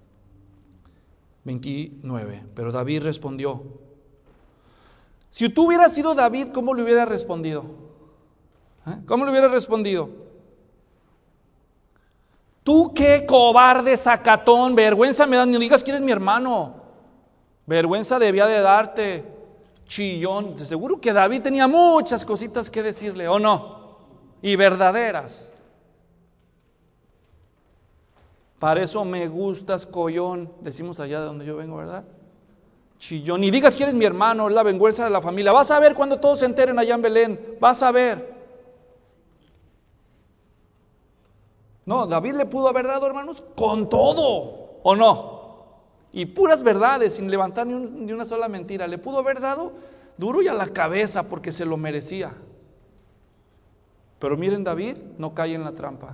S1: veintinueve. Pero David respondió. Si tú hubieras sido David, ¿cómo le hubiera respondido? ¿Eh? ¿Cómo le hubiera respondido? Tú qué cobarde, sacatón, vergüenza me das, ni digas que eres mi hermano. Vergüenza debía de darte, chillón. De seguro que David tenía muchas cositas que decirle, ¿o no? Y verdaderas. Para eso me gustas, collón, decimos allá de donde yo vengo, ¿verdad? Chillón, ni digas que eres mi hermano, es la vergüenza de la familia. Vas a ver cuando todos se enteren allá en Belén, vas a ver. No, David le pudo haber dado, hermanos, con todo, ¿o no? Y puras verdades, sin levantar ni, un, ni una sola mentira. Le pudo haber dado duro y a la cabeza porque se lo merecía. Pero miren, David no cae en la trampa.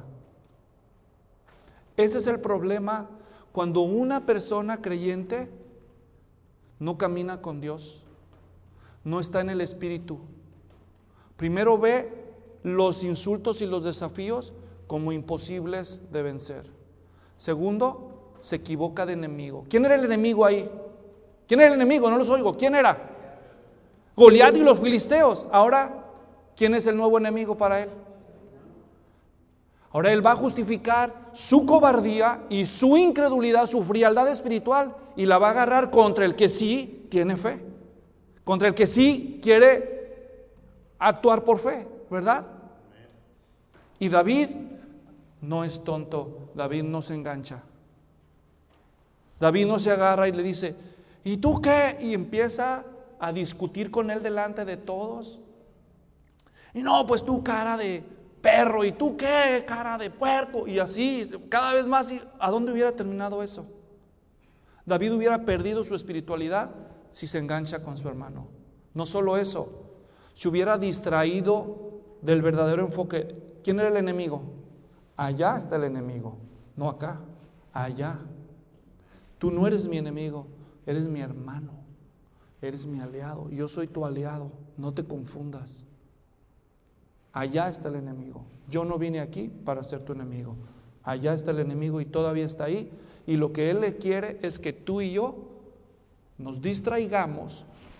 S1: Ese es el problema cuando una persona creyente no camina con Dios, no está en el Espíritu. Primero ve los insultos y los desafíos como imposibles de vencer. Segundo, se equivoca de enemigo. ¿Quién era el enemigo ahí? ¿Quién era el enemigo? No los oigo. ¿Quién era? Goliat y los filisteos. Ahora, ¿quién es el nuevo enemigo para él? Ahora él va a justificar su cobardía y su incredulidad, su frialdad espiritual, y la va a agarrar contra el que sí tiene fe, contra el que sí quiere actuar por fe, ¿verdad? Y David no es tonto, David no se engancha. David no se agarra y le dice, ¿y tú qué? Y empieza a discutir con él delante de todos. Y no, pues tú, cara de perro, ¿y tú qué? Cara de puerco, y así, cada vez más. ¿A dónde hubiera terminado eso? David hubiera perdido su espiritualidad si se engancha con su hermano. No solo eso, se hubiera distraído del verdadero enfoque. ¿Quién era el enemigo? Allá está el enemigo, no acá, allá. Tú no eres mi enemigo, eres mi hermano, eres mi aliado, yo soy tu aliado, no te confundas. Allá está el enemigo, yo no vine aquí para ser tu enemigo, allá está el enemigo y todavía está ahí, y lo que él le quiere es que tú y yo nos distraigamos,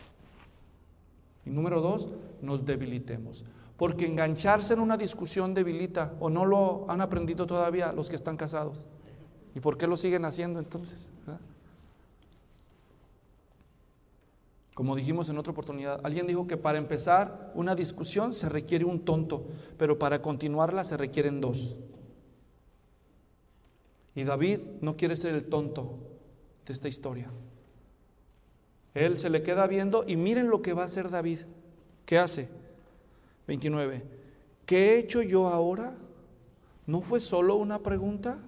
S1: y número dos, nos debilitemos. Porque engancharse en una discusión debilita, o no lo han aprendido todavía los que están casados. ¿Y por qué lo siguen haciendo entonces? ¿Verdad? Como dijimos en otra oportunidad, alguien dijo que para empezar una discusión se requiere un tonto, pero para continuarla se requieren dos. Y David no quiere ser el tonto de esta historia. Él se le queda viendo y miren lo que va a hacer David. ¿Qué hace? veintinueve. ¿Qué he hecho yo ahora? ¿No fue solo una pregunta?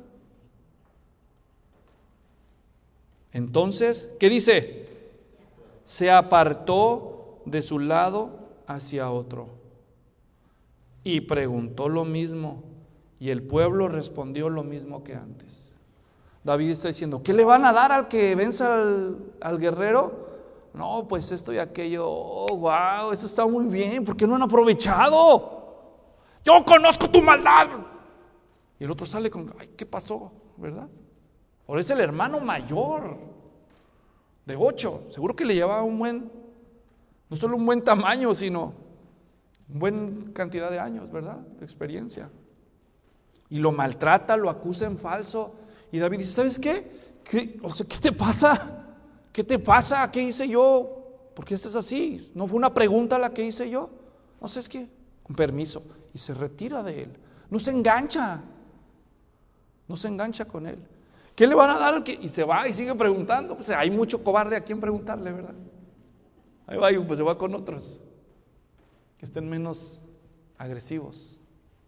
S1: Entonces, ¿qué dice? Se apartó de su lado hacia otro y preguntó lo mismo, y el pueblo respondió lo mismo que antes. David está diciendo, ¿qué le van a dar al que venza al, al guerrero? No, pues esto y aquello. Oh, wow, eso está muy bien. ¿Por qué no han aprovechado? Yo conozco tu maldad. Y el otro sale con, ay, ¿qué pasó? ¿Verdad? Ahora es el hermano mayor de ocho. Seguro que le llevaba un buen, no solo un buen tamaño, sino una buena cantidad de años, ¿verdad? De experiencia. Y lo maltrata, lo acusa en falso. Y David dice, ¿sabes qué? ¿Qué? O sea, ¿qué te pasa? ¿Qué te pasa? ¿Qué hice yo? ¿Por qué estás así? ¿No fue una pregunta la que hice yo? No sé, es que, con permiso. Y se retira de él. No se engancha. No se engancha con él. ¿Qué le van a dar al que? Y se va y sigue preguntando. Pues hay mucho cobarde a quien preguntarle, ¿verdad? Ahí va y pues se va con otros que estén menos agresivos.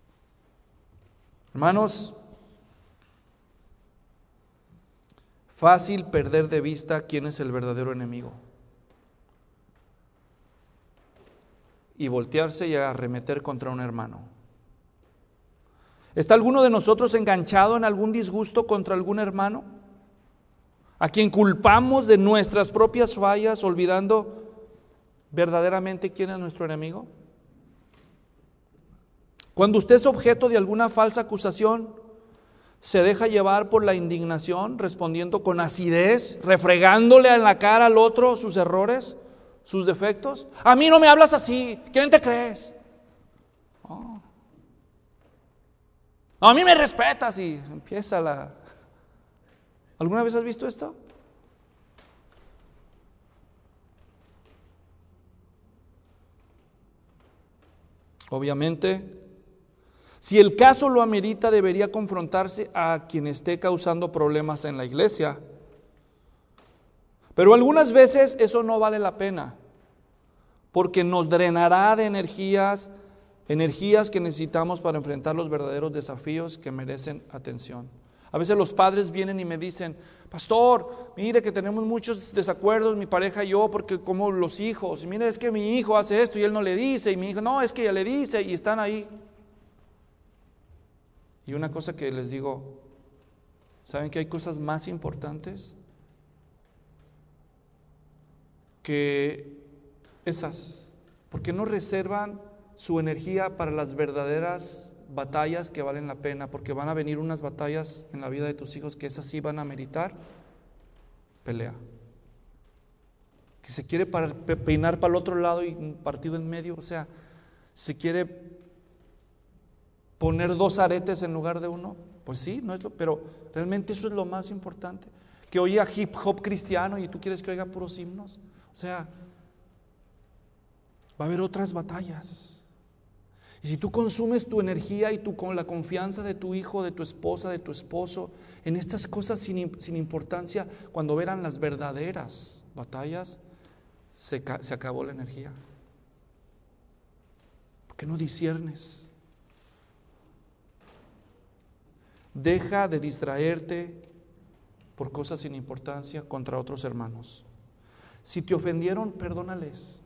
S1: Hermanos, fácil perder de vista quién es el verdadero enemigo y voltearse y arremeter contra un hermano. ¿Está alguno de nosotros enganchado en algún disgusto contra algún hermano? ¿A quien culpamos de nuestras propias fallas, olvidando verdaderamente quién es nuestro enemigo? Cuando usted es objeto de alguna falsa acusación, ¿se deja llevar por la indignación, respondiendo con acidez, refregándole en la cara al otro sus errores, sus defectos? A mí no me hablas así, ¿quién te crees? Oh. A mí me respetas y empieza la... ¿Alguna vez has visto esto? Obviamente, si el caso lo amerita, debería confrontarse a quien esté causando problemas en la iglesia. Pero algunas veces eso no vale la pena, porque nos drenará de energías, energías que necesitamos para enfrentar los verdaderos desafíos que merecen atención. A veces los padres vienen y me dicen, pastor, mire que tenemos muchos desacuerdos, mi pareja y yo, porque como los hijos, y mire, es que mi hijo hace esto y él no le dice, y mi hijo, no, es que ella le dice, y están ahí. Y una cosa que les digo, ¿saben que hay cosas más importantes que esas? ¿Por qué no reservan su energía para las verdaderas batallas que valen la pena? Porque van a venir unas batallas en la vida de tus hijos que esas sí van a meritar pelea. Que se quiere para, peinar para el otro lado y un partido en medio, o sea, se quiere poner dos aretes en lugar de uno. Pues sí, no es lo, pero realmente eso es lo más importante. Que oiga hip hop cristiano y tú quieres que oiga puros himnos. O sea, va a haber otras batallas. Y si tú consumes tu energía y tú con la confianza de tu hijo, de tu esposa, de tu esposo, en estas cosas sin, sin importancia, cuando verán las verdaderas batallas, se, se acabó la energía. ¿Por qué no disiernes? Deja de distraerte por cosas sin importancia contra otros hermanos. Si te ofendieron, perdónales.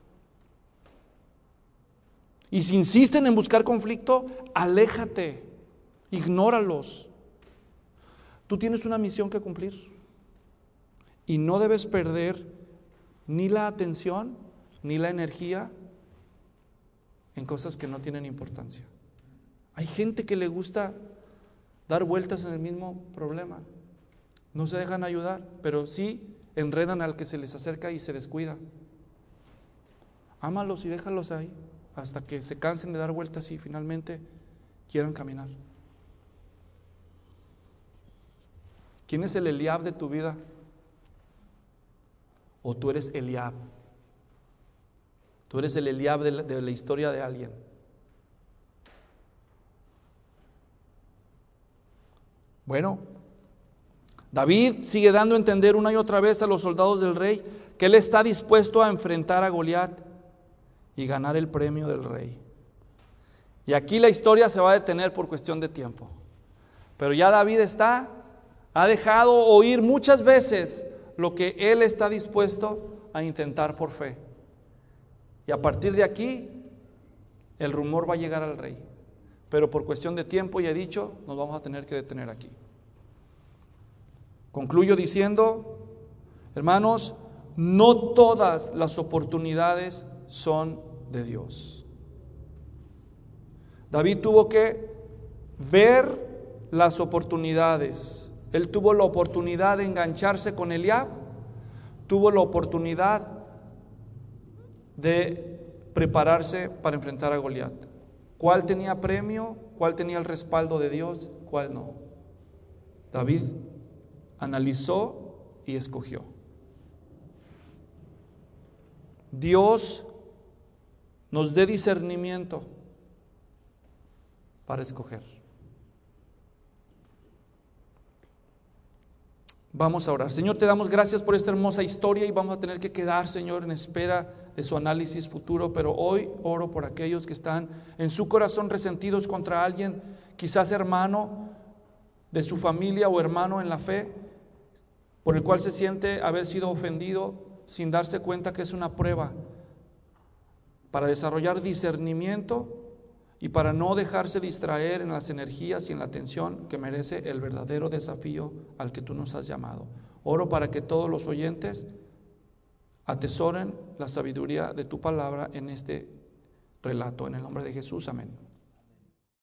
S1: Y si insisten en buscar conflicto, aléjate, ignóralos. Tú tienes una misión que cumplir y no debes perder ni la atención ni la energía en cosas que no tienen importancia. Hay gente que le gusta dar vueltas en el mismo problema. No se dejan ayudar, pero sí enredan al que se les acerca y se descuida. Ámalos y déjalos ahí hasta que se cansen de dar vueltas y finalmente quieran caminar. ¿Quién es el Eliab de tu vida? ¿O tú eres Eliab? Tú eres el Eliab de la, de la historia de alguien. Bueno, David sigue dando a entender una y otra vez a los soldados del rey que él está dispuesto a enfrentar a Goliat y ganar el premio del rey. Y aquí la historia se va a detener por cuestión de tiempo. Pero ya David está, ha dejado oír muchas veces lo que él está dispuesto a intentar por fe. Y a partir de aquí, el rumor va a llegar al rey. Pero por cuestión de tiempo, ya he dicho, nos vamos a tener que detener aquí. Concluyo diciendo, hermanos, no todas las oportunidades son de Dios. David tuvo que ver las oportunidades. Él tuvo la oportunidad de engancharse con Eliab, tuvo la oportunidad de prepararse para enfrentar a Goliat. ¿Cuál tenía premio? ¿Cuál tenía el respaldo de Dios? ¿Cuál no? David analizó y escogió. Dios nos dé discernimiento para escoger. Vamos a orar. Señor, te damos gracias por esta hermosa historia y vamos a tener que quedar, Señor, en espera de su análisis futuro, pero hoy oro por aquellos que están en su corazón resentidos contra alguien, quizás hermano de su familia o hermano en la fe, por el cual se siente haber sido ofendido sin darse cuenta que es una prueba para desarrollar discernimiento y para no dejarse distraer en las energías y en la atención que merece el verdadero desafío al que tú nos has llamado. Oro para que todos los oyentes atesoren la sabiduría de tu palabra en este relato. En el nombre de Jesús, amén.